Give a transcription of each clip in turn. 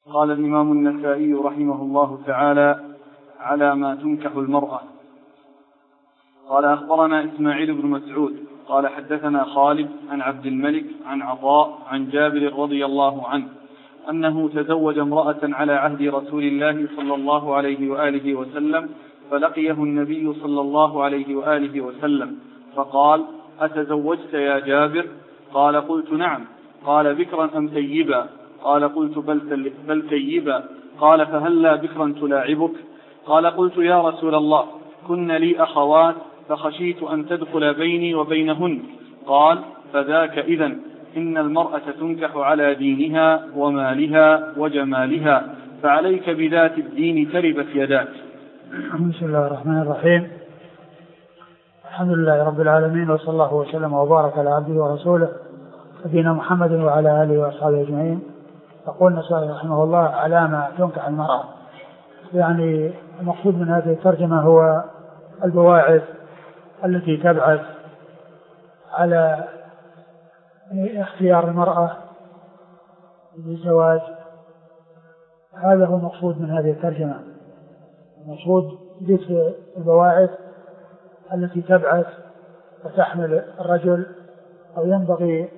قال الإمام النسائي رحمه الله تعالى: على ما تنكح المرأة. قال: أخبرنا إسماعيل بن مسعود قال: حدثنا خالد عن عبد الملك عن عطاء عن جابر رضي الله عنه أنه تزوج امرأة على عهد رسول الله صلى الله عليه وآله وسلم، فلقيه النبي صلى الله عليه وآله وسلم فقال: أتزوجت يا جابر؟ قال: قلت: نعم. قال: بكرا أم ثيبا؟ قال: قلت: بل ثيبا. قال: فهلا بكرا تلاعبك؟ قال: قلت: يا رسول الله، كن لي أخوات فخشيت أن تدخل بيني وبينهن. قال: فذاك إذن، إن المرأة تنكح على دينها ومالها وجمالها، فعليك بذات الدين تربت يداك. بسم الله الرحمن الرحيم. الحمد لله رب العالمين، وصلى الله وسلم وبارك على عبده ورسوله نبينا محمد وعلى آله وأصحابه أجمعين. يقول النسائي رحمه الله: على ما تنكح المرأة. يعني المقصود من هذه الترجمة هو البواعث التي تبعث على اختيار المرأة للزواج. هذا هو المقصود من هذه الترجمة. المقصود ذكر البواعث التي تبعث وتحمل الرجل، أو ينبغي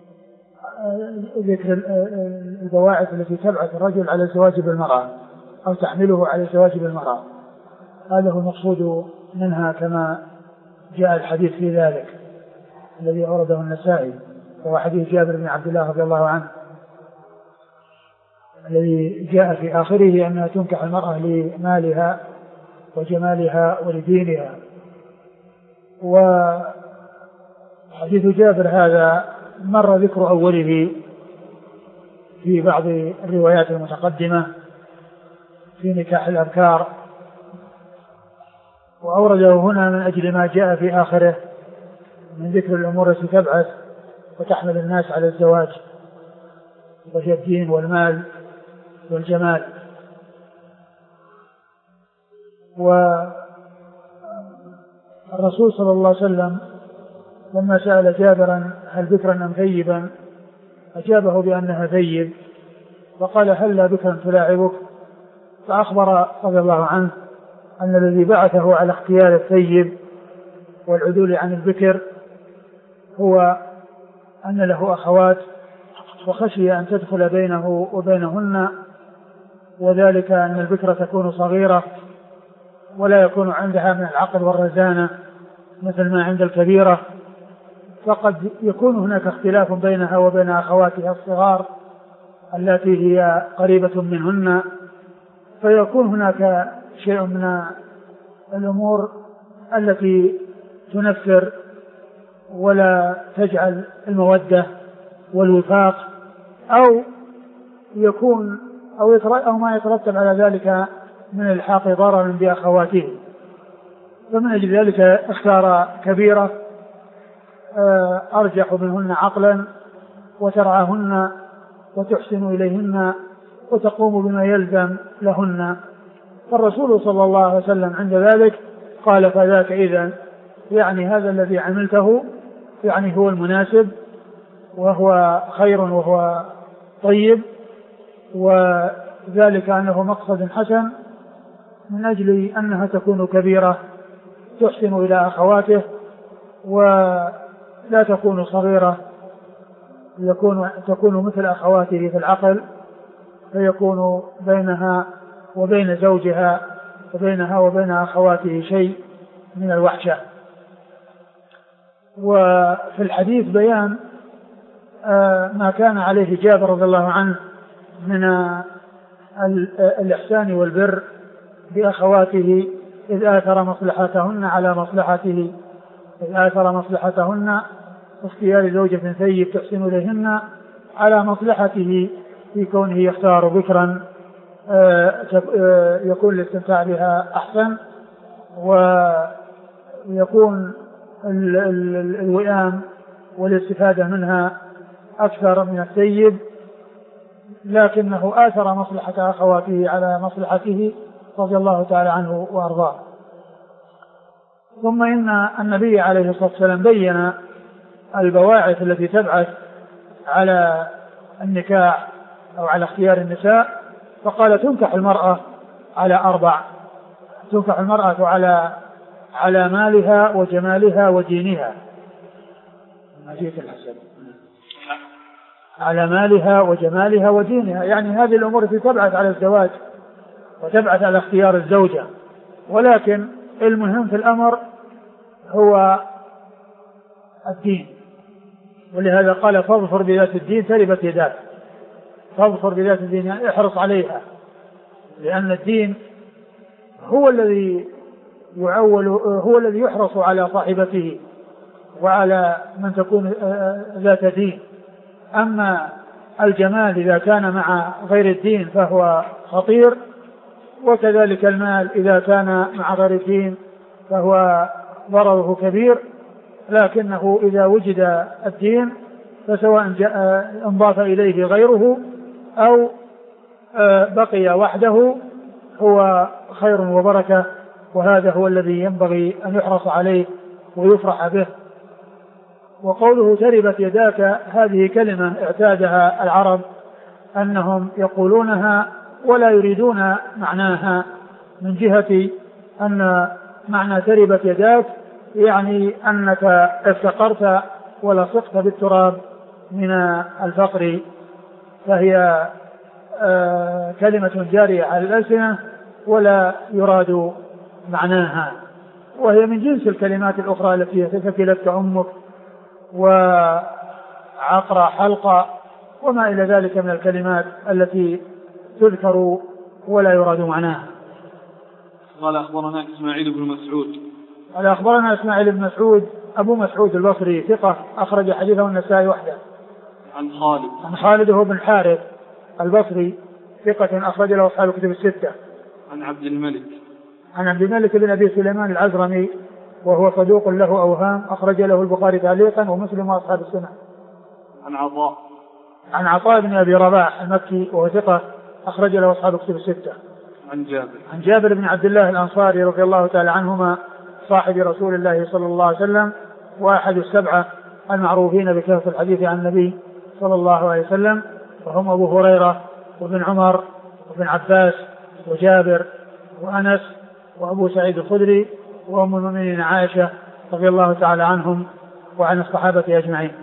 ذكر البواعث التي تبعث الرجل على الزواج بالمرأة أو تحمله على الزواج بالمرأة. هذا هو المقصود منها كما جاء الحديث في ذلك الذي أورده النسائي، وهو حديث جابر بن عبد الله رضي الله عنه الذي جاء في آخره أنها تنكح المرأة لمالها وجمالها ولدينها. وحديث جابر هذا مر ذكر أوله في بعض الروايات المتقدمة في نكاح الأبكار، وأورده هنا من أجل ما جاء في آخره من ذكر الأمور التي تبعث وتحمل الناس على الزواج، وهي الدين والمال والجمال. والرسول صلى الله عليه وسلم لما سأل جابرا: هل بكرا أم ثيبا؟ أجابه بأنها ثيب، وقال: هلا بكرا تلاعبك؟ فأخبر رضي الله عنه أن الذي بعثه على اختيار الثيب والعدول عن البكر هو أن له أخوات، وخشي أن تدخل بينه وبينهن، وذلك أن البكرة تكون صغيرة ولا يكون عندها من العقل والرزانة مثل ما عند الكبيرة، فقد يكون هناك اختلاف بينها وبين أخواتها الصغار التي هي قريبة منهن، فيكون هناك شيء من الأمور التي تنفر ولا تجعل المودة والوفاق، أو يكون أو ما يترتب على ذلك من الحاق ضرر بأخواته. فمن أجل ذلك اختار كبيرة أرجح منهن عقلا وترعاهن وتحسن إليهن وتقوم بما يلزم لهن. فالرسول صلى الله عليه وسلم عند ذلك قال: فذاك إذن، يعني هذا الذي عملته يعني هو المناسب وهو خير وهو طيب، وذلك أنه مقصد حسن من أجل أنها تكون كبيرة تحسن إلى أخواته ولا تكون صغيرة تكون مثل أخواته في العقل، فيكون بينها وبين زوجها وبينها وبين أخواته شيء من الوحشة. وفي الحديث بيان ما كان عليه جابر رضي الله عنه من الإحسان والبر بأخواته، إذ آثر مصلحتهن على مصلحته، إذ آثر مصلحتهن اختيار زوجة ثيب تحسن إليهن على مصلحته في كونه يختار بكرا يكون الاستمتاع بها أحسن، ويكون الوئام والاستفادة منها أكثر من الثيب، لكنه آثر مصلحة أخواته على مصلحته رضي الله تعالى عنه وأرضاه. ثم إن النبي عليه الصلاة والسلام بين البواعث التي تبعث على النكاح أو على اختيار النساء فقال تنكح المرأة على 4: تنكح المرأة على مالها وجمالها ودينها. على مالها وجمالها ودينها، يعني هذه الأمور التي تبعث على الزواج وتبعث على اختيار الزوجة، ولكن المهم في الأمر هو الدين. ولهذا قال فاظفر بذات الدين تربت يداك. فاظفر بذات الدين يعني احرص عليها، لأن الدين هو الذي هو الذي يحرص على صاحبته وعلى من تكون ذات دين. أما الجمال إذا كان مع غير الدين فهو خطير، وكذلك المال إذا كان مع غير الدين فهو ضرره كبير. لكنه إذا وجد الدين فسواء انضاف إليه غيره أو بقي وحده هو خير وبركة، وهذا هو الذي ينبغي أن يحرص عليه ويفرح به. وقوله تربت يداك هذه كلمة اعتادها العرب أنهم يقولونها ولا يريدون معناها، من جهة أن معنى تربت يداك يعني أنك افتقرت ولصقت بالتراب من الفقر، فهي كلمة جارية على الألسنة ولا يراد معناها، وهي من جنس الكلمات الأخرى التي ثكلتك أمك وعقر حلقة وما إلى ذلك من الكلمات التي تذكر ولا يراد معناها. قال أخبرنا إسماعيل بن مسعود. قال أخبرنا إسماعيل بن مسعود أبو مسعود البصري ثقة أخرج حديثه النسائي وحده. عن خالد هو بن حارث البصري ثقة أخرج له أصحاب الكتب الستة. عن عبد الملك بن أبي سليمان العزرمي وهو صدوق له أوهام أخرج له البخاري تعليقا ومسلم وأصحاب السنة. عن عطاء بن أبي رباح المكي وهو ثقة أخرج له أصحاب الكتب الستة. عن جابر بن عبد الله الأنصاري رضي الله تعالى عنهما صاحب رسول الله صلى الله عليه وسلم وأحد السبعة المعروفين بكثرة الحديث عن النبي صلى الله عليه وسلم، وهم أبو هريرة وابن عمر وابن عباس وجابر وأنس وأبو سعيد الخدري وأم المؤمنين عائشة رضي الله تعالى عنهم وعن الصحابة أجمعين.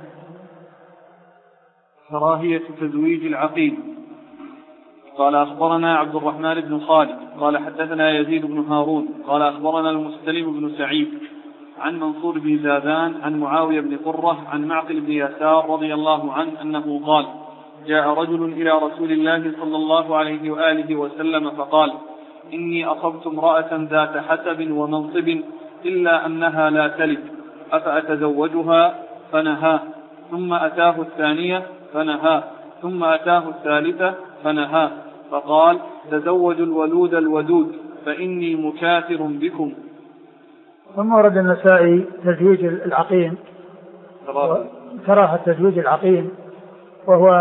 كراهية تزويج العقيم. قال أخبرنا عبد الرحمن بن خالد قال حدثنا يزيد بن هارون قال أخبرنا المستلم بن سعيد عن منصور بن زادان عن معاوية بن قرة عن معقل بن يسار رضي الله عنه أنه قال جاء رجل إلى رسول الله صلى الله عليه وآله وسلم فقال إني أصبت امرأة ذات حسب ومنصب إلا أنها لا تلد أفأتزوجها؟ فنهى. ثم أتاه الثانية فنهى. ثم أتاه الثالثة فنهى. فقال تزوجوا الولود الودود فإني مكاثر بكم. ثم ورد النسائي تزويج العقيم، كراهة تزويج العقيم، وهو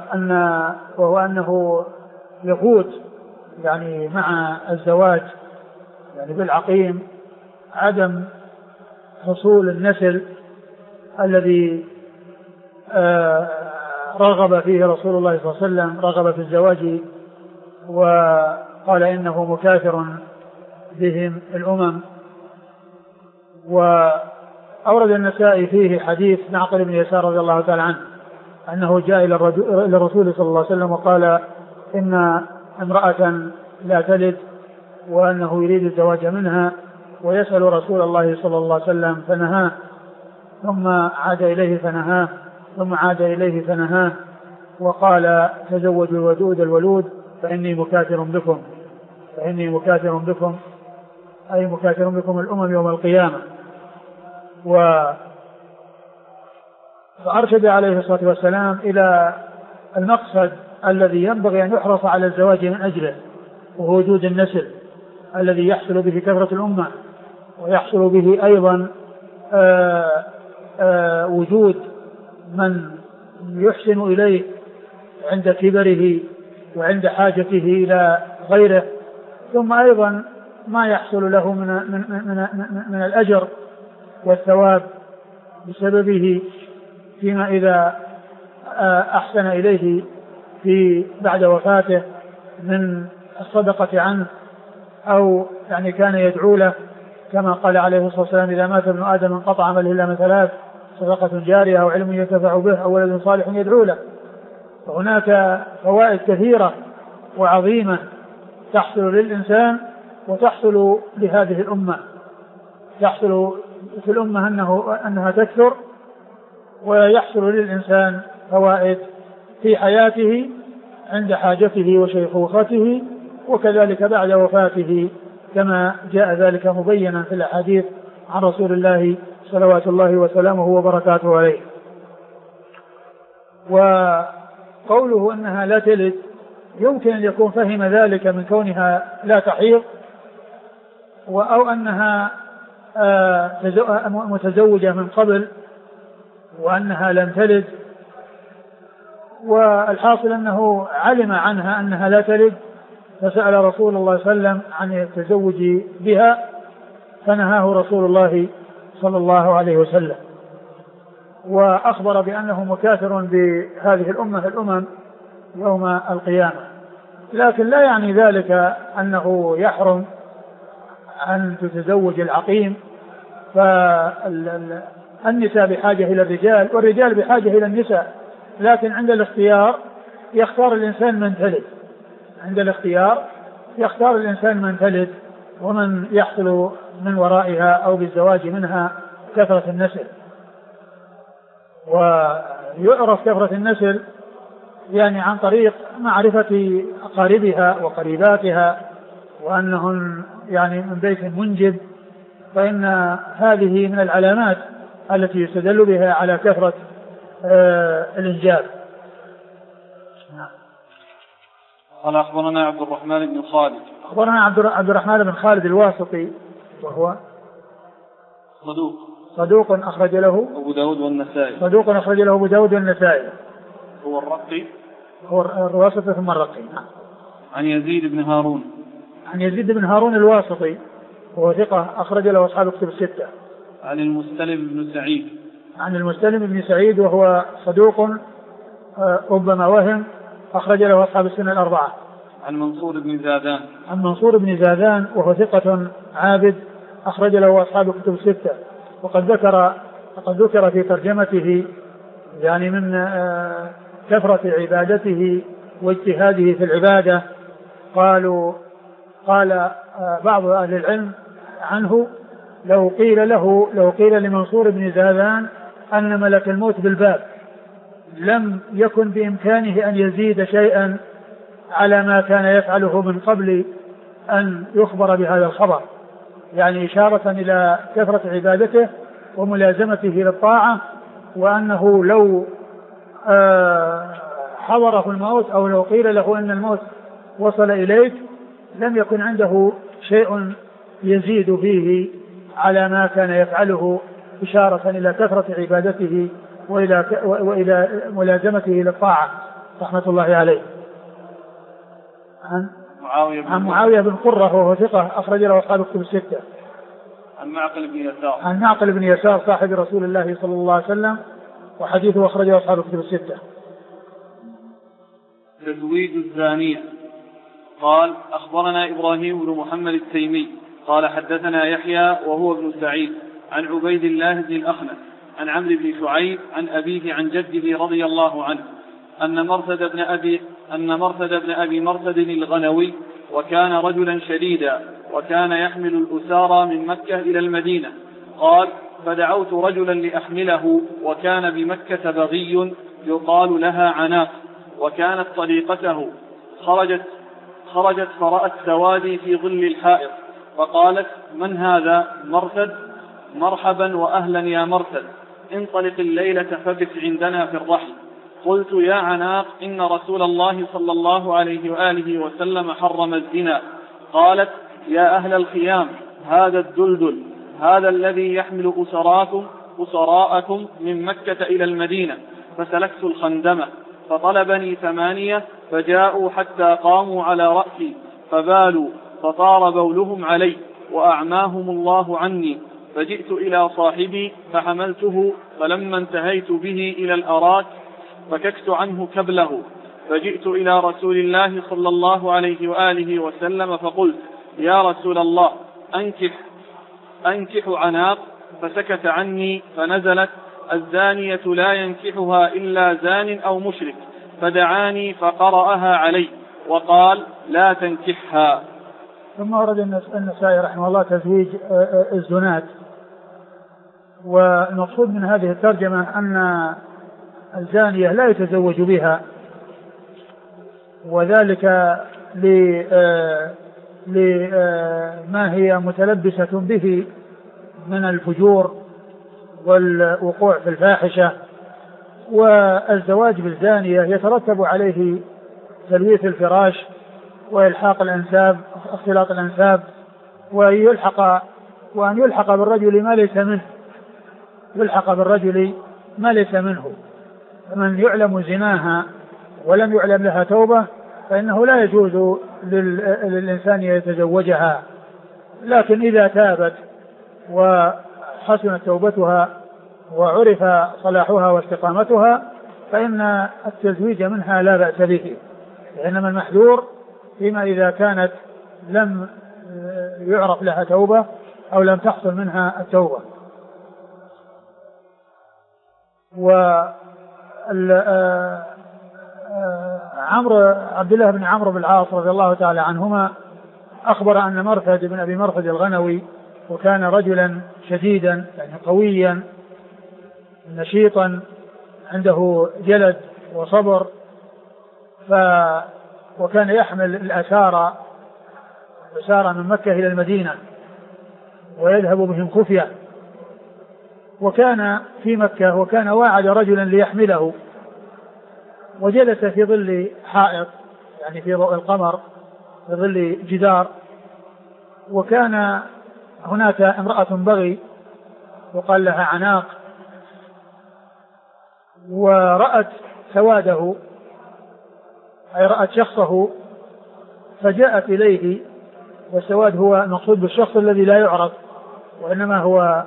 أنه يفوت يعني مع الزواج يعني بالعقيم عدم حصول النسل الذي رغب فيه رسول الله صلى الله عليه وسلم، رغب في الزواج وقال إنه مكاثر بهم الأمم. وأورد النسائي فيه حديث معقل بن يسار رضي الله تعالى عنه أنه جاء إلى الرسول صلى الله عليه وسلم وقال إن امرأة لا تلد وأنه يريد الزواج منها ويسأل رسول الله صلى الله عليه وسلم فنهاه، ثم عاد إليه فنهاه، ثم عاد إليه فنهاه، وقال تزوجوا الودود الولود فإني مكاثر بكم، فإني مكاثر بكم أي مكاثر بكم الأمم يوم القيامة. فأرشد عليه الصلاة والسلام إلى المقصد الذي ينبغي أن يحرص على الزواج من أجله، وهو وجود النسل الذي يحصل به كثرة الأمة، ويحصل به أيضا وجود من يحسن إليه عند كبره وعند حاجته إلى غيره، ثم أيضا ما يحصل له من الأجر والثواب بسببه فيما إذا أحسن إليه في بعد وفاته من الصدقة عنه، أو يعني كان يدعو له كما قال عليه الصلاة والسلام: إذا مات ابن آدم انقطع عمله إلا من ثلاث: صدقة جارية أو علم ينتفع به أو ولد صالح يدعو له. فهناك فوائد كثيرة وعظيمة تحصل للإنسان وتحصل لهذه الأمة. يحصل في الأمة أنها تكثر، ويحصل للإنسان فوائد في حياته عند حاجته وشيخوخته، وكذلك بعد وفاته، كما جاء ذلك مبينا في الأحاديث عن رسول الله صلوات الله وسلامه وبركاته عليه. وقوله أنها لا تلد يمكن أن يكون فهم ذلك من كونها لا تحيض، أو أنها متزوجة من قبل وأنها لم تلد، والحاصل أنه علم عنها أنها لا تلد فسأل رسول الله صلى الله عليه وسلم عن التزوج بها، فنهاه رسول الله صلى الله عليه وسلم، وأخبر بأنه مكاثر بهذه الأمم يوم القيامة. لكن لا يعني ذلك أنه يحرم أن تتزوج العقيم، فالنساء بحاجة إلى الرجال والرجال بحاجة إلى النساء، لكن عند الاختيار يختار الإنسان من تلد. عند الاختيار يختار الإنسان من تلد ومن يحصل من ورائها أو بالزواج منها كثرة النسل. ويعرف كثرة النسل يعني عن طريق معرفة أقاربها وقريباتها وأنهن يعني من بيت منجب، فإن هذه من العلامات التي يستدل بها على كثرة الإنجاب. قال أخبرنا عبد الرحمن بن خالد. أخبرنا عبد الرحمن بن خالد الواسطي، وهو صدوق أخرج له أبو داود والنسائي. صدوق أخرج له أبو داود والنسائي. هو الرقي، هو الواسطي ثم الرقي. عن يزيد بن هارون. عن يزيد بن هارون الواسطي وهو ثقة أخرج له أصحاب الكتب الستة. عن المستلم بن سعيد. عن المستلم بن سعيد وهو صدوق ربما وهم، أخرج له أصحاب السنة الأربعة. عن منصور بن زادان. عن منصور بن زادان وهو ثقة عابد، أخرج له أصحاب الكتب الستة. وقد ذكر في ترجمته يعني من كثرة عبادته واجتهاده في العبادة. قال بعض أهل العلم عنه: لو قيل لمنصور بن زادان أن ملك الموت بالباب لم يكن بإمكانه أن يزيد شيئا على ما كان يفعله من قبل أن يخبر بهذا الخبر، يعني إشارة إلى كثرة عبادته وملازمته للطاعة، وأنه لو حضره الموت أو لو قيل له أن الموت وصل إليك لم يكن عنده شيء يزيد فيه على ما كان يفعله، إشارة إلى كثرة عبادته وإلى ملازمته للطاعة رحمة الله عليه. عن معاوية بن قرة وهو ثقة أخرج له أصحاب الكتب الستة. عن معقل بن يسار. عن معقل بن يسار صاحب رسول الله صلى الله عليه وسلم، وحديثه أخرجه أصحاب الكتب الستة. تزويج الزانية. قال أخبرنا إبراهيم بن محمد التيمي قال حدثنا يحيى وهو ابن سعيد عن عبيد الله بن الأخنس عن عمرو بن شعيب عن أبيه عن جده رضي الله عنه أن مرثد بن أبي مرثد الغنوي وكان رجلا شديدا وكان يحمل الأسارى من مكة إلى المدينة. قال: فدعوت رجلا لأحمله وكان بمكة بغي يقال لها عناق وكانت طريقته، خرجت فرأت سوادي في ظل الحائط فقالت: من هذا؟ مرثد. مرحبا وأهلا يا مرثد، انطلق الليلة فبت عندنا في الرحل. قلت: يا عناق، إن رسول الله صلى الله عليه وآله وسلم حرم الزنا. قالت: يا أهل الخيام، هذا الدلدل، هذا الذي يحمل أسراءكم من مكة إلى المدينة. فسلكت الخندمة فطلبني 8 فجاءوا حتى قاموا على رأسي فبالوا فطار بولهم علي وأعماهم الله عني، فجئت إلى صاحبي فحملته، فلما انتهيت به إلى الأراك فككت عنه كبله فجئت إلى رسول الله صلى الله عليه وآله وسلم فقلت: يا رسول الله، أنكح عناق؟ فسكت عني، فنزلت: الزانية لا ينكحها إلا زان أو مشرك، فدعاني فقرأها علي وقال: لا تنكحها. ثم ورد النسائي رحمه الله تزويج الزنات. والمقصود من هذه الترجمة أن الزانية لا يتزوج بها، وذلك لما هي متلبسة به من الفجور والوقوع في الفاحشة. والزواج بالزانية يترتب عليه تلويث الفراش وإلحاق الأنساب، اختلاط الأنساب، وأن يلحق بالرجل ما ليس منه، يلحق بالرجل ما ليس منه. فمن يعلم زناها ولم يعلم لها توبة فإنه لا يجوز للإنسان يتزوجها. لكن إذا تابت وحسنت توبتها وعرف صلاحها واستقامتها فإن التزويج منها لا بأس به، لأنما المحذور فيما إذا كانت لم يعرف لها توبة أو لم تحصل منها التوبة. عبد الله بن عمرو بن العاص رضي الله تعالى عنهما أخبر أن مرثد بن أبي مرثد الغنوي، وكان رجلا شديدا يعني قويا نشيطا عنده جلد وصبر، وكان يحمل الأسارى من مكة إلى المدينة ويذهب بهم خفية، وكان في مكة وكان واعد رجلا ليحمله، وجلس في ظل حائط يعني في ضوء القمر في ظل جدار، وكان هناك امرأة بغي وقال لها عناق، ورأت سواده أي رأت شخصه فجاءت إليه. والسواد هو المقصود بالشخص الذي لا يعرف، وإنما هو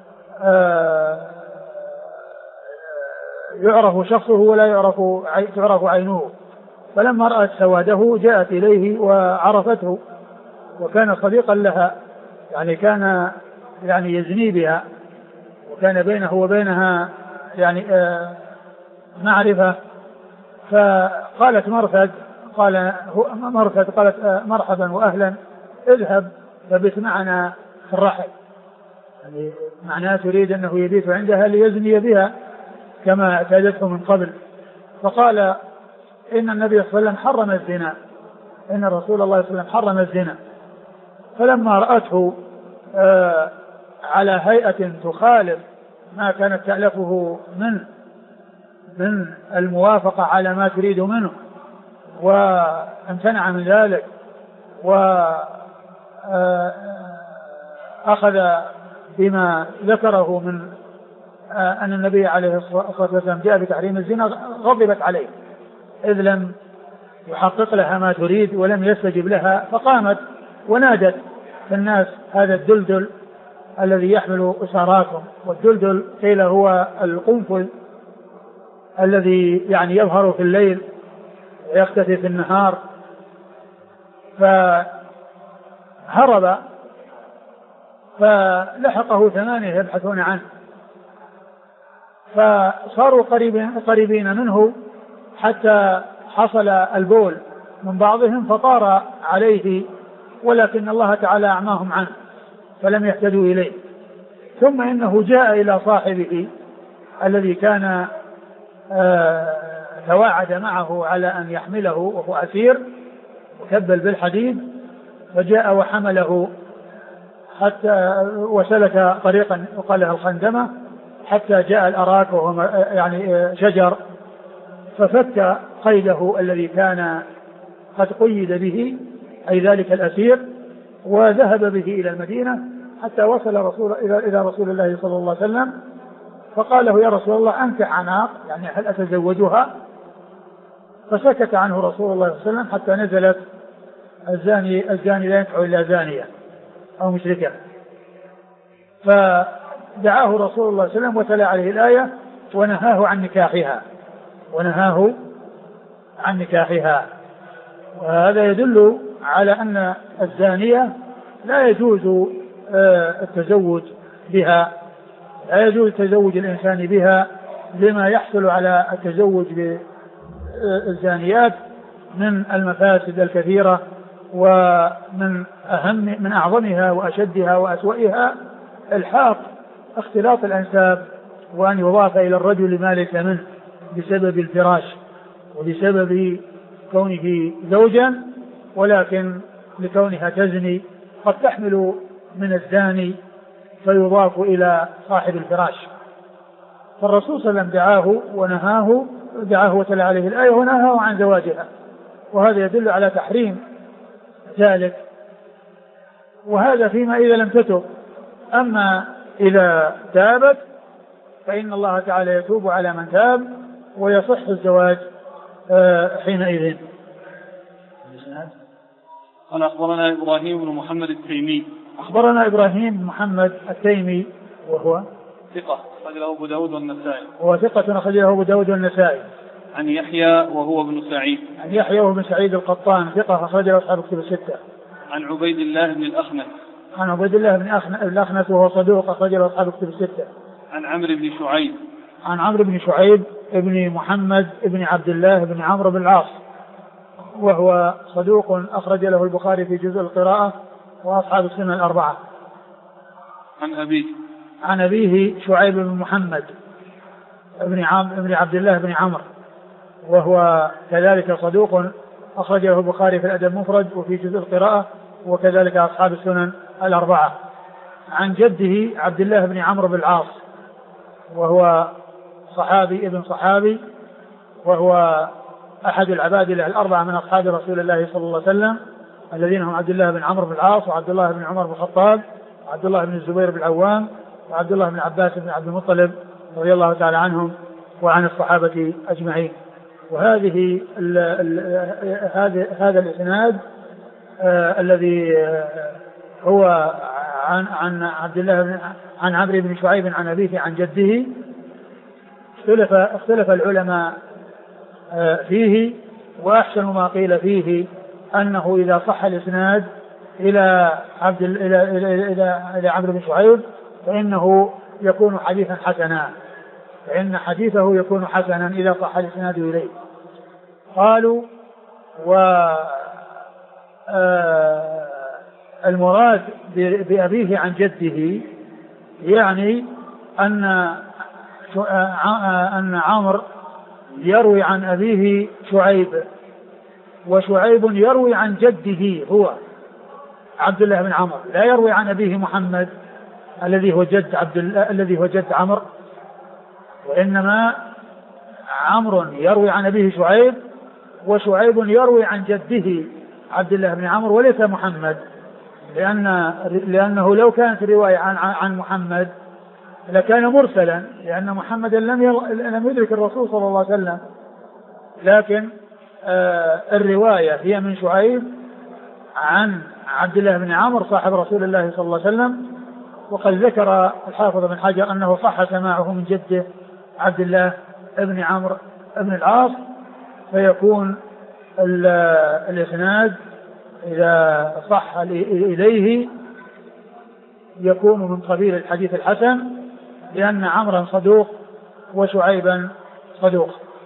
يعرف شخصه ولا تعرف عينه. فلما رأت سواده جاءت إليه وعرفته، وكان صديقا لها يعني كان يعني يزني بها، وكان بينه وبينها يعني معرفة. فقالت قالت مرحبا وأهلا، اذهب فبت معنا في الرحل، يعني معناه تريد أنه يبيت عندها ليزني بها كما اعتادته من قبل. فقال إن النبي صلى الله عليه وسلم حرم الزنا، إن رسول الله صلى الله عليه وسلم حرم الزنا. فلما رأته على هيئة تخالف ما كانت تألفه من الموافقة على ما تريد منه، وامتنع من ذلك، وأخذ بما ذكره من أن النبي عليه الصلاة والسلام جاء بتحريم الزنا، غضبت عليه إذ لم يحقق لها ما تريد ولم يستجب لها. فقامت ونادت في الناس: هذا الدلدل الذي يحمل أساراكم. والدلدل قيل هو القنفذ الذي يعني يظهر في الليل ويختفي في النهار. فهرب، فلحقه 8 يبحثون عنه، فصاروا قريبين منه حتى حصل البول من بعضهم فطار عليه، ولكن الله تعالى أعماهم عنه فلم يهتدوا إليه. ثم إنه جاء إلى صاحبه الذي كان تواعد معه على أن يحمله وهو أسير مكبل بالحديد، فجاء وحمله حتى وسلك طريقا يقال لها الخندمة حتى جاء الأراك وهو يعني شجر، ففك قيده الذي كان قد قيد به أي ذلك الأسير، وذهب به إلى المدينة حتى وصل إلى رسول الله صلى الله عليه وسلم. فقال له: يا رسول الله، أنكح عناق، يعني هل أتزوجها؟ فسكت عنه رسول الله صلى الله عليه وسلم حتى نزلت: الزاني لا ينكح إلا زانية أو مشركة. فدعاه رسول الله صلى الله عليه وسلم وتلا عليه الآية ونهاه عن نكاحها. وهذا يدل على أن الزانية لا يجوز التزوج بها، لا يجوز تزوج الإنسان بها لما يحصل على التزوج بالزانيات من المفاسد الكثيرة، ومن من أعظمها وأشدها وأسوأها الحاق اختلاط الأنساب، وأن يضاف إلى الرجل ما ليس منه بسبب الفراش وبسبب كونه زوجا، ولكن لكونها تزني قد تحمل من الزاني فيضاف إلى صاحب الفراش. فالرسول صلى الله عليه وسلم دعاه وتلا عليه الآية ونهاه عن زواجها، وهذا يدل على تحريم ذلك. وهذا فيما إذا لم تتب، أما إذا تابت فإن الله تعالى يتوب على من تاب ويصح الزواج حينئذ. قال أخبرنا إبراهيم بن محمد التيمي. أخبرنا إبراهيم بن محمد التيمي وهو ثقة أخرجه أبو داود والنسائي. وهو ثقة أخرجه أبو داود والنسائي. عن يحيى وهو ابن سعيد. عن يحيى وهو ابن سعيد القطان ثقة أخرجه أصحاب الكتب الستة. عن عبيد الله بن الأخنس. عن عبيد الله بن الأخنس وهو صدوق أخرجه أصحاب الكتب الستة. عن عمرو بن شعيب. عن عمرو بن شعيب ابن محمد ابن عبد الله بن عمرو بن العاص وهو صدوق أخرج له البخاري في جزء القراءة وأصحاب السنة الأربعة. عن أبيه شعيب بن محمد ابن عبد الله بن عمرو وهو كذلك صدوق أخرج له البخاري في الأدب المفرد وفي جزء القراءة وكذلك أصحاب السنن الأربعة. عن جده عبد الله بن عمرو بن العاص وهو صحابي ابن صحابي، وهو أحد العباد الأربعة من أصحاب رسول الله صلى الله عليه وسلم الذين هم عبد الله بن عمرو بن العاص وعبد الله بن عمر بن الخطاب وعبد الله بن الزبير بن العوام وعبد الله بن عباس بن عبد المطلب رضي الله تعالى عنهم وعن الصحابة أجمعين. وهذه هذا الإسناد الذي هو عن عبد الله عن عمرو بن شعيب عن أبيه عن جده اختلف العلماء فيه، وأحسن ما قيل فيه أنه إذا صح الإسناد إلى عمرو بن شعيب فإنه يكون حديثا حسنا، فإن حديثه يكون حسنا إذا صح الإسناد إليه. قالوا المراد بأبيه عن جده يعني أن عمرو يروي عن أبيه شعيب، وشعيب يروي عن جده هو عبد الله بن عمرو، لا يروي عن أبيه محمد الذي هو جد عمرو، وإنما عمرو يروي عن أبيه شعيب وشعيب يروي عن جده عبد الله بن عمرو وليس محمد، لأنه لو كانت رواية عن محمد لكان مرسلا، لأن محمد لم يدرك الرسول صلى الله عليه وسلم، لكن الرواية هي من شعيب عن عبد الله بن عمرو صاحب رسول الله صلى الله عليه وسلم. وقد ذكر الحافظ بن حجر أنه صح سماعه من جده عبد الله بن عمرو بن العاص، فيكون الإسناد إذا صح إليه يكون من قبيل الحديث الحسن، لأن عمرا صدوق وشعيبا صدوق.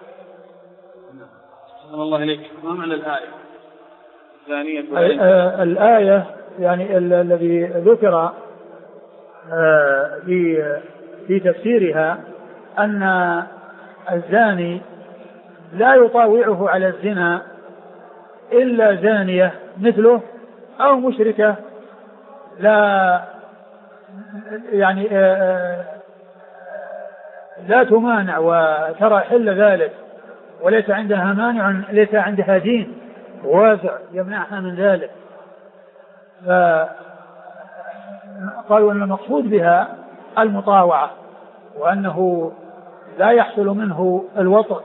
صلى الله عليك. ما معنى الآية الثانية؟ الآية يعني الذي ذكر في تفسيرها أن الزاني لا يطاوعه على الزنا إلا زانية مثله أو مشركة لا يعني لا تمانع وترى حل ذلك، وليس عندها مانع، ليس عندها دين واسع يمنعها من ذلك. فقالوا أن المقصود بها المطاوعة، وأنه لا يحصل منه الوطء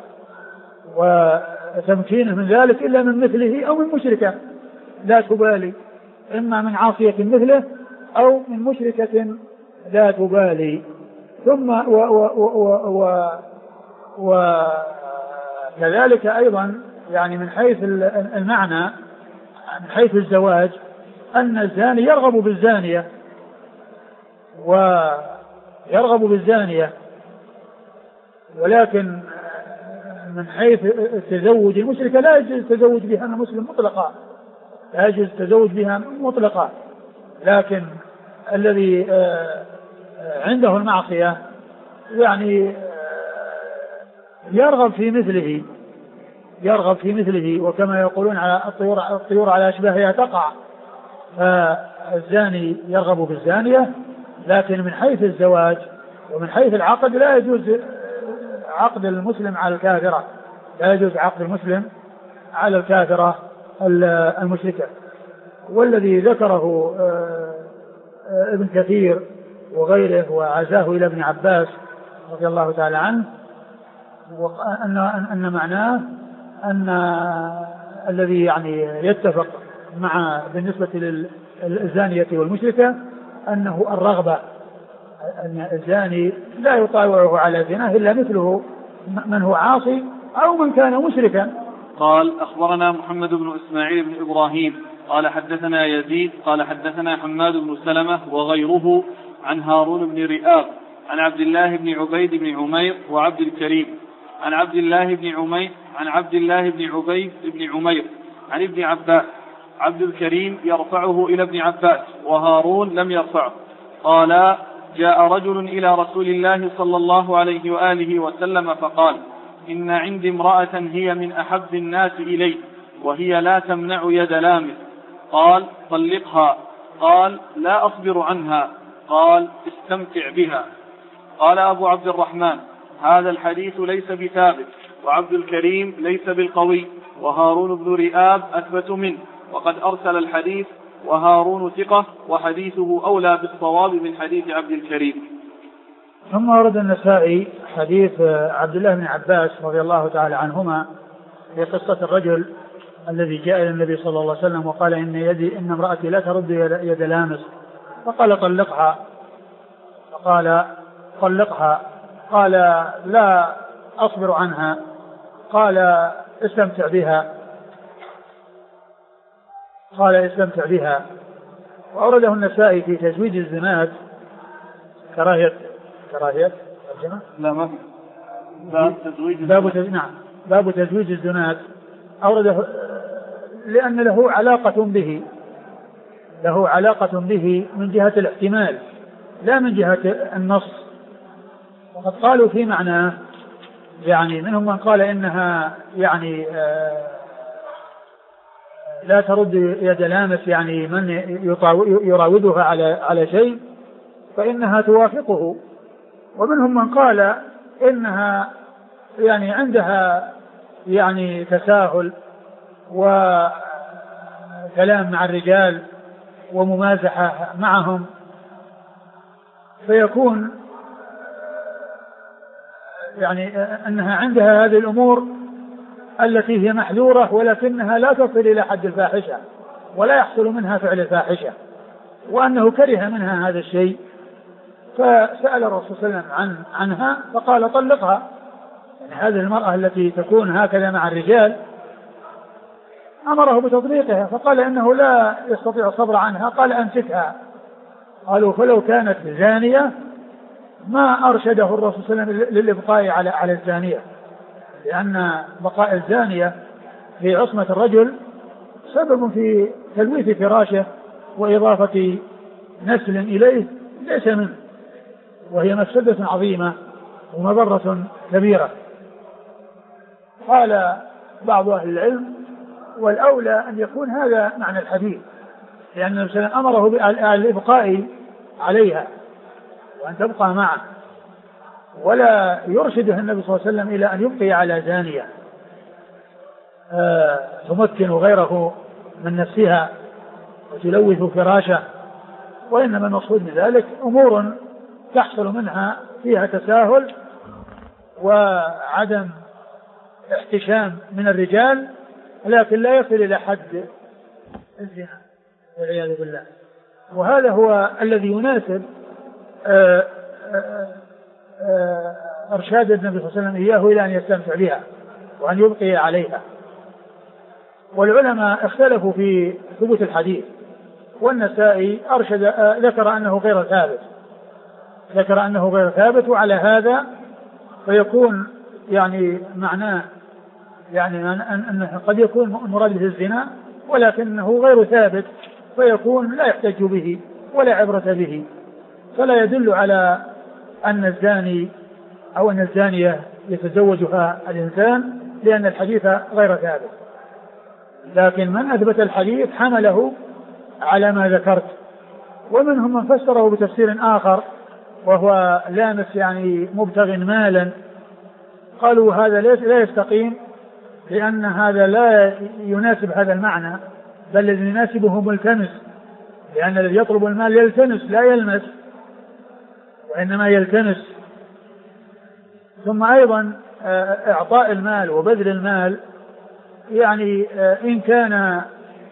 وتمكينه من ذلك إلا من مثله أو من مشركة لا تبالي، إما من عاصية مثله أو من مشركة لا تبالي. ثم وكذلك أيضا يعني من حيث المعنى من حيث الزواج أن الزاني يرغب بالزانية ولكن من حيث التزوج المشركة لا يجوز التزوج بها المسلم مطلقا، لكن الذي عنده المعصية يعني يرغب في مثله، وكما يقولون على الطيور على أشباهها تقع، فالزاني يرغب بالزانية، لكن من حيث الزواج ومن حيث العقد لا يجوز عقد المسلم على الكافرة، المشركة. والذي ذكره ابن كثير وغيره وعزاه إلى ابن عباس رضي الله تعالى عنه أن معناه أن الذي يعني يتفق مع بالنسبة للزانية والمشركة أنه الرغبة، أن الزاني لا يطاوعه على زناه إلا مثله من هو عاصي أو من كان مشركا. قال أخبرنا محمد بن إسماعيل بن إبراهيم قال حدثنا يزيد قال حدثنا حماد بن سلمة وغيره عن هارون بن رئاب عن عبد الله بن عبيد بن عمير وعبد الكريم عن عبد الله بن عبيد بن عمير عن ابن عباس، عبد الكريم يرفعه إلى ابن عباس وهارون لم يرفعه. قال جاء رجل إلى رسول الله صلى الله عليه وآله وسلم فقال إن عندي امرأة هي من أحب الناس إلي وهي لا تمنع يد لامس. قال طلقها. قال لا أصبر عنها. قال استمتع بها. قال أبو عبد الرحمن هذا الحديث ليس بثابت، وعبد الكريم ليس بالقوي، وهارون بن رئاب أثبت منه، وقد أرسل الحديث، وهارون ثقة وحديثه أولى بالصواب من حديث عبد الكريم. ثم ورد النسائي حديث عبد الله بن عباس رضي الله تعالى عنهما في قصة الرجل الذي جاء إلى النبي صلى الله عليه وسلم وقال إن امرأتي لا ترد يد لامس، فقال طلقها. قال لا أصبر عنها. قال استمتع بها. وأورده النسائي في تزويج الزناد كراهية ترجمة؟ لا ما باب تزويج الزناد أورده لأن له علاقة به من جهة الاحتمال لا من جهة النص. وقد قالوا في معناه، يعني منهم من قال إنها يعني لا ترد يد لامس، يعني من يراودها على شيء فإنها توافقه. ومنهم من قال إنها يعني عندها يعني تساهل وكلام مع الرجال وممازحة معهم، فيكون يعني أنها عندها هذه الأمور التي هي محذورة، ولكنها لا تصل إلى حد الفاحشة ولا يحصل منها فعل الفاحشة، وأنه كره منها هذا الشيء. فسأل الرسول صلى الله عليه وسلم عنها فقال طلقها. يعني هذه المرأة التي تكون هكذا مع الرجال أمره بتطليقها، فقال إنه لا يستطيع الصبر عنها، قال أمسكها. قالوا فلو كانت زانية ما أرشده الرسول صلى الله عليه وسلم للإبقاء على الزانية، لأن بقاء الزانية في عصمة الرجل سبب في تلويث فراشه وإضافة نسل إليه ليس منه، وهي مفسدة عظيمة ومضرة كبيرة. قال بعض أهل العلم والأولى أن يكون هذا معنى الحديث، لأن النبي صلى الله عليه وسلم أمره بالإبقاء عليها وأن تبقى معه، ولا يرشده النبي صلى الله عليه وسلم إلى أن يبقي على زانية تمكن غيره من نفسها وتلوث فراشه، وإنما المقصود بذلك أمور تحصل منها فيها تساهل وعدم احتشام من الرجال، لكن لا يصل إلى حد الزنا والعياذ بالله. وهذا هو الذي يناسب إرشاد النبي صلى الله عليه وسلم إياه إلى أن يستمتع بها وأن يبقي عليها، والعلماء اختلفوا في ثبوت الحديث، والنسائي ذكر أنه غير ثابت، وعلى هذا فيكون يعني معناه يعني أنه قد يكون مراد به الزنا ولكنه غير ثابت، فيكون لا يحتج به ولا عبرة به، فلا يدل على أن الزاني أو أن الزانية يتزوجها الإنسان، لأن الحديث غير ثابت. لكن من أثبت الحديث حمله على ما ذكرت. ومنهم من فسره بتفسير آخر وهو لامس يعني مبتغ مالا، قالوا هذا لا يستقيم، لأن هذا لا يناسب هذا المعنى، بل الذي يناسبه ملتمس، لأن الذي يطلب المال يلتمس لا يلمس، وإنما يلتمس. ثم أيضا إعطاء المال وبذل المال يعني إن كان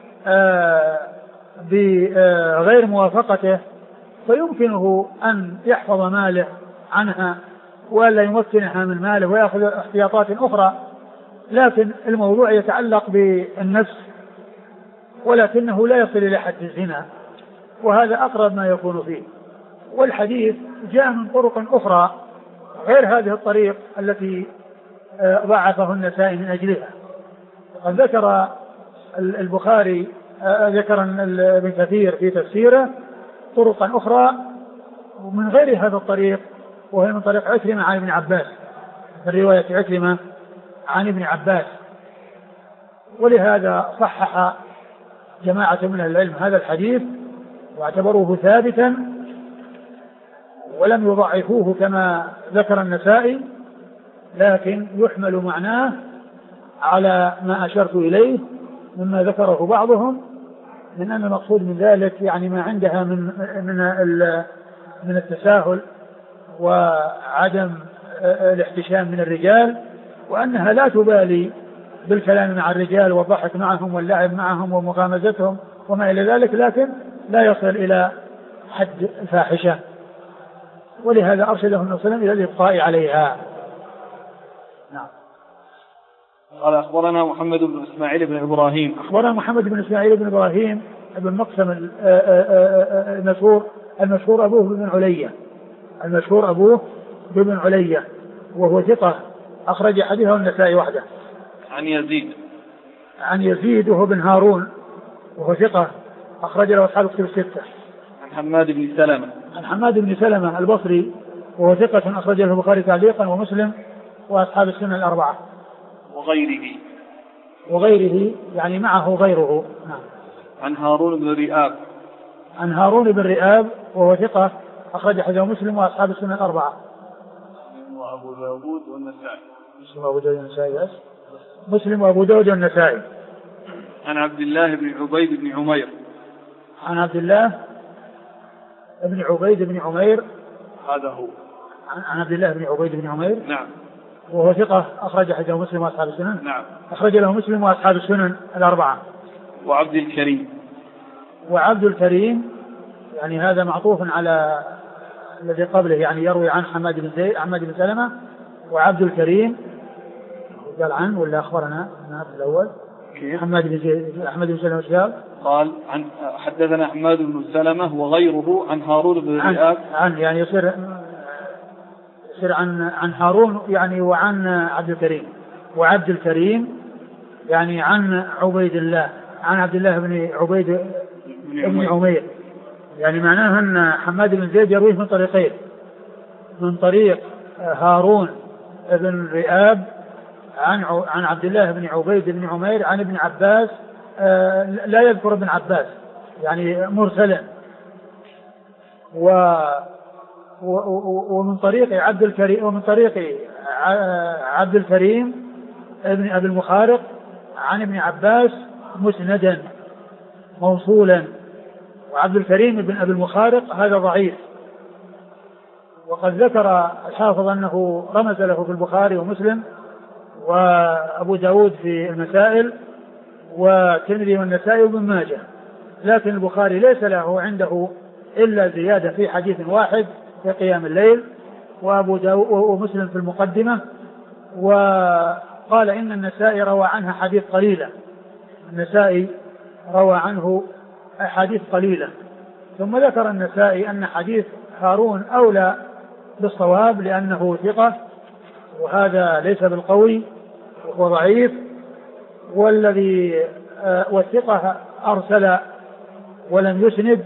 بغير موافقته فيمكنه أن يحفظ ماله عنها ولا يمكنها من ماله ويأخذ احتياطات أخرى، لكن الموضوع يتعلق بالنفس، ولكنه لا يصل إلى حد الزنا، وهذا أقرب ما يكون فيه. والحديث جاء من طرق أخرى غير هذه الطريق التي ضعفه النسائي من أجلها. قد ذكر البخاري ذكر ابن كثير في تفسيره طرقا أخرى من غير هذا الطريق، وهي من طريق عكرمة عن ابن عباس، من رواية عكرمة عن ابن عباس. ولهذا صحح جماعة من العلم هذا الحديث واعتبروه ثابتا ولم يضعفوه كما ذكر النسائي، لكن يحمل معناه على ما أشرت إليه مما ذكره بعضهم من أن المقصود من ذلك يعني ما عندها من التساهل وعدم الاحتشام من الرجال، وأنها لا تبالي بالكلام مع الرجال والضحك معهم واللعب معهم ومغامزتهم وما إلى ذلك، لكن لا يصل إلى حد الفاحشة، ولهذا أرشده النبي صلى الله عليه وسلم إلى الإبقاء عليها. نعم. قال أخبرنا محمد بن إسماعيل بن إبراهيم. أخبرنا محمد بن إسماعيل بن إبراهيم بن مقسم المشهور أبوه بن علية، المشهور أبوه بن علية، وهو ثقة أخرج حديثه النسائي وحده. عن يزيد وهو بن هارون، وهو ثقة أخرج له أصحاب الكتب الستة. عن حماد بن سلمة البصري، وهو ثقة أخرج له البخاري تعليقا ومسلم وأصحاب السنة الأربعة. وغيره يعني معه غيره. نعم. عن هارون بن رئاب وهو ثقة أخرج حديثه مسلم وأصحاب السنة الأربعة. وأبو داود والنسائي. مسلم وأبو داود والنسائي. عن عبد الله بن عبيد بن عمير. عن عبد الله بن عبيد بن عمير. هذا هو. عن عبد الله بن عبيد بن عمير. نعم. وهو ثقة أخرج حديثه مسلم وأصحاب السنن. نعم. أخرج له مسلم وأصحاب السنن الأربعة. وعبد الكريم يعني هذا معطوف على الذي قبله، يعني يروي عن حماد بن سلمة. وعبد الكريم قال عنه ولا أخبرنا الأول حماد بن سلمة قال عن حدثنا حماد بن سلمة وغيره عن هارون بن رئاب. يعني يصير عن هارون يعني وعن عبد الكريم، وعبد الكريم يعني عن عبيد الله عن عبد الله بن عبيد بن عمير، يعني معناها أن حماد بن زيد يرويه من طريقين، من طريق هارون بن رئاب عن عبد الله بن عبيد بن عمير عن ابن عباس، لا يذكر ابن عباس يعني مرسلا، ومن طريق عبد الكريم ابن أبي المخارق عن ابن عباس مسندا موصولا. وعبد الكريم ابن أبي المخارق هذا ضعيف، وقد ذكر الحافظ أنه رمز له في البخاري ومسلم وأبو داود في المسائل والترمذي والنسائي وابن ماجه، لكن البخاري ليس له عنده إلا زيادة في حديث واحد في قيام الليل، وأبو داود ومسلم في المقدمة، وقال إن النسائي روى عنها حديث قليلا النسائي روى عنه أحاديث قليلة، ثم ذكر النسائي أن حديث هارون أولى بالصواب لأنه ثقة، وهذا ليس بالقوي وهو ضعيف، والثقة أرسل ولم يسند،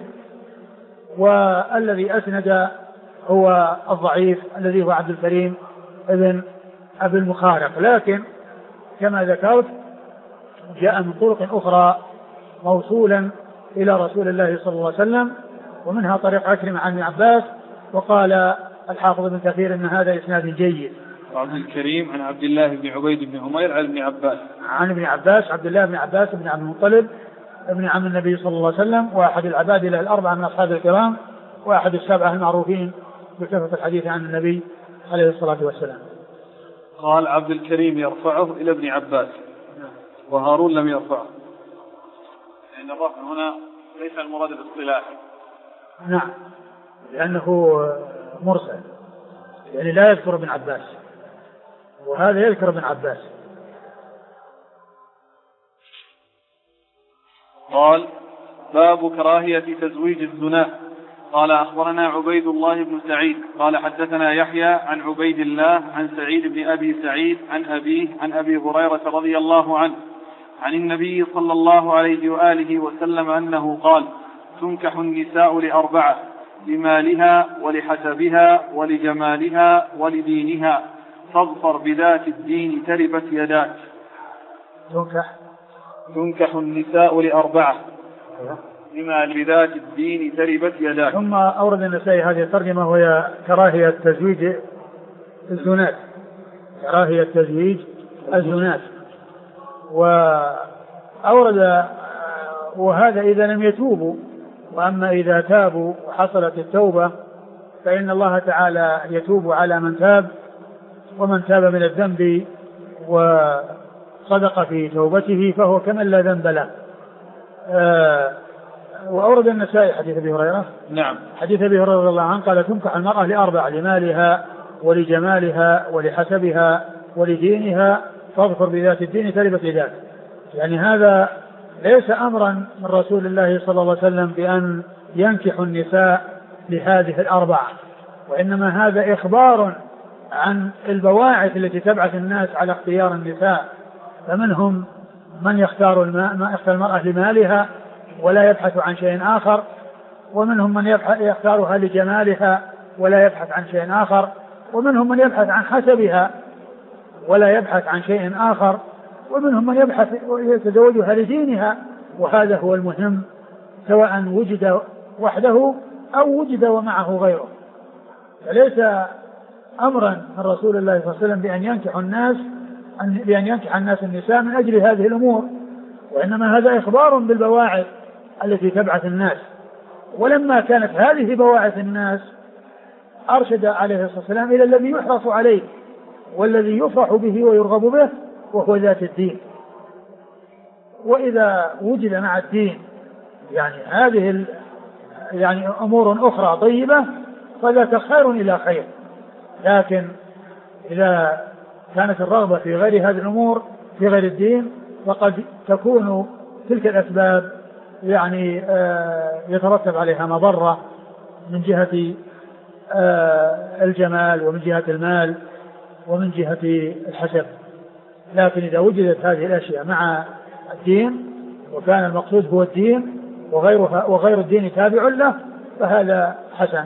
والذي أسند هو الضعيف الذي هو عبد الكريم ابن أبي المخارق. لكن كما ذكرت جاء من طرق أخرى موصولا إلى رسول الله صلى الله عليه وسلم، ومنها طريق عكرمة عن ابن عباس، وقال الحافظ ابن كثير أن هذا إسناد جيد. عبد الكريم عن عبد الله بن عبيد بن عمير عن ابن عباس، عن ابن عباس عبد الله بن عباس بن عبد المطلب ابن عم النبي صلى الله عليه وسلم، وأحد العبادلة الأربعة من أصحاب الكرام، وأحد السبعة المعروفين بكثرة الحديث عن النبي عليه الصلاة والسلام. قال عبد الكريم يرفعه إلى ابن عباس، وهارون لم يرفعه، لأن الرفع هنا ليس المراد بالاصطلاح. نعم، لأنه مرسل، يعني لا يذكر ابن عباس، وهذا يذكر ابن عباس. قال باب كراهية تزويج الزنا. قال أخبرنا عبيد الله بن سعيد قال حدثنا يحيى عن عبيد الله عن سعيد بن أبي سعيد عن أبيه عن أبي هريرة رضي الله عنه عن النبي صلى الله عليه وآله وسلم أنه قال تنكح النساء لأربعة: لمالها ولحسبها ولجمالها ولدينها، فاظفر بذات الدين تربت يداك. تنكح النساء لأربعة: لمال بذات الدين تربت يداك. ثم أورد النسائي هذه الترجمة وهي كراهية تزويج الزنات، كراهية تزويج الزنات. وأورد وهذا إذا لم يتوبوا، وأما إذا تابوا وحصلت التوبة فإن الله تعالى يتوب على من تاب، ومن تاب من الذنب وصدق في توبته فهو كمن لا ذنب له. وأورد النسائي حديث أبي هريرة. نعم. حديث أبي هريرة رضي الله عنه قال تنكح المرأة لأربع: لمالها ولجمالها ولحسبها ولدينها، فاظفر بذات الدين تربت يداك. يعني هذا ليس أمرا من رسول الله صلى الله عليه وسلم بأن ينكح النساء لهذه الأربعة، وإنما هذا إخبار عن البواعث التي تبعث الناس على اختيار النساء. فمنهم من يختار المرأة لمالها ولا يبحث عن شيء آخر، ومنهم من يختارها لجمالها ولا يبحث عن شيء آخر، ومنهم من يبحث عن حسبها ولا يبحث عن شيء آخر، ومنهم من يبحث ويتزوجها لدينها. وهذا هو المهم، سواء وجد وحده أو وجد ومعه غيره. فليس أمرا من رسول الله صلى الله عليه وسلم بأن ينكح الناس النساء من أجل هذه الأمور، وإنما هذا إخبار بالبواعث التي تبعث الناس. ولما كانت هذه بواعث الناس أرشد عليه الصلاة والسلام إلى الذي يحرص عليه والذي يفرح به ويرغب به، وهو ذات الدين. وإذا وجد مع الدين يعني هذه يعني أمور أخرى طيبة فذاك خير إلى خير. لكن إذا كانت الرغبة في غير هذه الأمور في غير الدين فقد تكون تلك الأسباب يعني يترتب عليها مضرة من جهة الجمال ومن جهة المال ومن جهة الحسب. لكن إذا وجدت هذه الأشياء مع الدين وكان المقصود هو الدين وغير الدين تابع له فهذا حسن.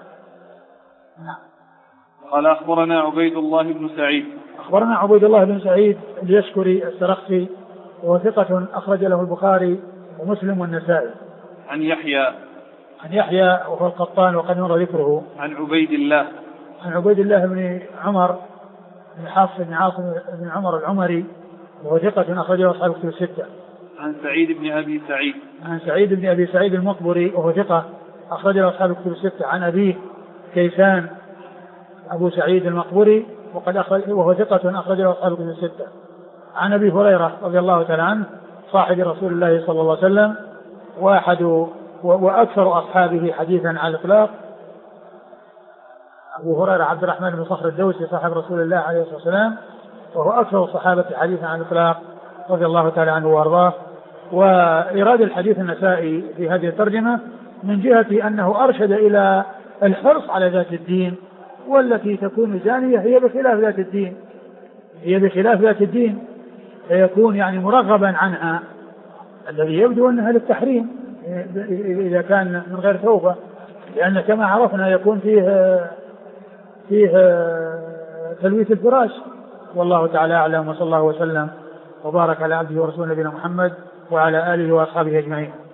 قال أخبرنا عبيد الله بن سعيد. أخبرنا عبيد الله بن سعيد اليشكري السرخسي وهو ثقة أخرج له البخاري ومسلم والنسائي. عن يحيى وهو القطان وقد مر ذكره. عن عبيد الله بن عمر بن حفص بن عاصم بن عمر العمري وهو ثقة أخرج له أصحاب الكتب الستة. عن سعيد بن أبي سعيد المقبري وهو ثقة أخرج له أصحاب الكتب الستة. عن أبيه كيسان أبو سعيد المقبري وهو ثقة أخرج له أصحاب الكتب الستة. عن أبي هريرة رضي الله تعالى عنه صاحب رسول الله صلى الله عليه وسلم وأكثر أصحابه حديثا على الإطلاق. أبو هريرة عبد الرحمن بن صخر الدوسي صاحب رسول الله عليه الصلاة والسلام، وهو أكثر الصحابة حديثا على الإطلاق رضي الله تعالى عنه وأرضاه. وإيراد الحديث النسائي في هذه الترجمة من جهة أنه أرشد إلى الحرص على ذات الدين، والتي تكون زانية هي بخلاف ذات الدين، هي بخلاف ذات الدين، فيكون يعني مرغبا عنها، الذي يبدو أنها للتحريم إذا كان من غير توبة، لأن كما عرفنا يكون فيه تلويث الفراش. والله تعالى أعلم، وصلى الله وسلم وبارك على عبده ورسوله نبينا محمد وعلى آله وأصحابه أجمعين.